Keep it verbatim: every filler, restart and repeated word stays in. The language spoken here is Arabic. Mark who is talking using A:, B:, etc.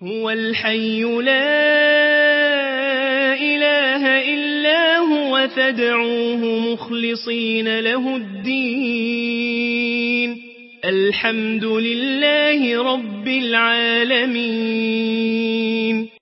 A: هو الحي لا إله إلا هو فادعوه مخلصين له الدين الحمد لله رب العالمين.